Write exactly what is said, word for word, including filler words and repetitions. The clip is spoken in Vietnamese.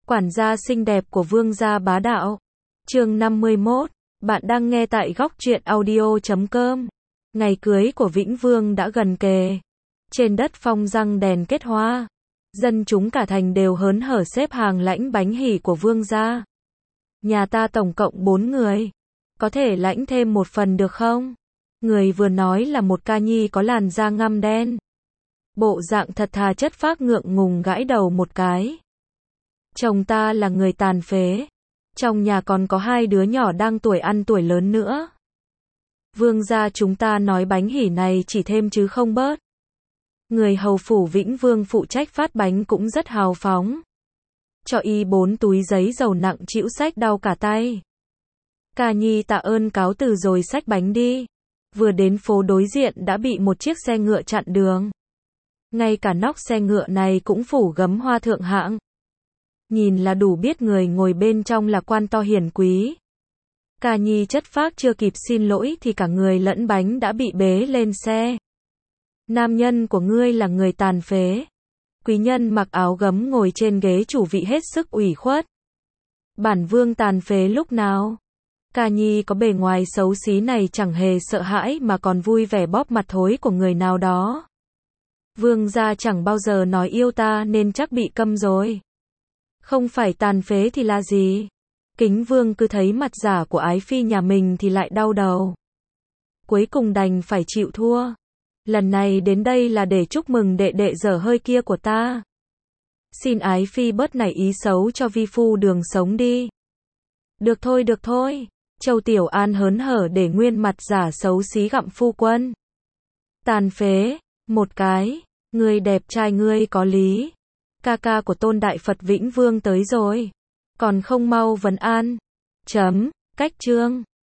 Quản gia xinh đẹp của vương gia bá đạo. Chương năm mươi mốt. Bạn đang nghe tại góc truyện audio chấm com. Ngày cưới của Vĩnh Vương đã gần kề. Trên đất phong răng đèn kết hoa. Dân chúng cả thành đều hớn hở xếp hàng lãnh bánh hỉ của vương gia. Nhà ta tổng cộng bốn người. Có thể lãnh thêm một phần được không? Người vừa nói là một ca nhi có làn da ngăm đen. Bộ dạng thật thà chất phác ngượng ngùng gãi đầu một cái. Chồng ta là người tàn phế. Trong nhà còn có hai đứa nhỏ đang tuổi ăn tuổi lớn nữa. Vương gia chúng ta nói bánh hỉ này chỉ thêm chứ không bớt. Người hầu phủ Vĩnh Vương phụ trách phát bánh cũng rất hào phóng. Cho y bốn túi giấy dầu nặng chịu xách đau cả tay. Ca nhi tạ ơn cáo từ rồi xách bánh đi. Vừa đến phố đối diện đã bị một chiếc xe ngựa chặn đường. Ngay cả nóc xe ngựa này cũng phủ gấm hoa thượng hạng. Nhìn là đủ biết người ngồi bên trong là quan to hiển quý. Ca nhi chất phác chưa kịp xin lỗi thì cả người lẫn bánh đã bị bế lên xe. Nam nhân của ngươi là người tàn phế. Quý nhân mặc áo gấm ngồi trên ghế chủ vị hết sức ủy khuất. Bản vương tàn phế lúc nào? Ca nhi có bề ngoài xấu xí này chẳng hề sợ hãi mà còn vui vẻ bóp mặt thối của người nào đó. Vương gia chẳng bao giờ nói yêu ta nên chắc bị câm rồi. Không phải tàn phế thì là gì? Kính vương cứ thấy mặt giả của ái phi nhà mình thì lại đau đầu. Cuối cùng đành phải chịu thua. Lần này đến đây là để chúc mừng đệ đệ dở hơi kia của ta. Xin ái phi bớt nảy ý xấu cho vi phu đường sống đi. Được thôi được thôi. Châu Tiểu An hớn hở để nguyên mặt giả xấu xí gặm phu quân. Tàn phế, một cái, người đẹp trai ngươi có lý. Ca ca của Tôn Đại Phật Vĩnh Vương tới rồi. Còn không mau vấn an. Chấm, cách chương.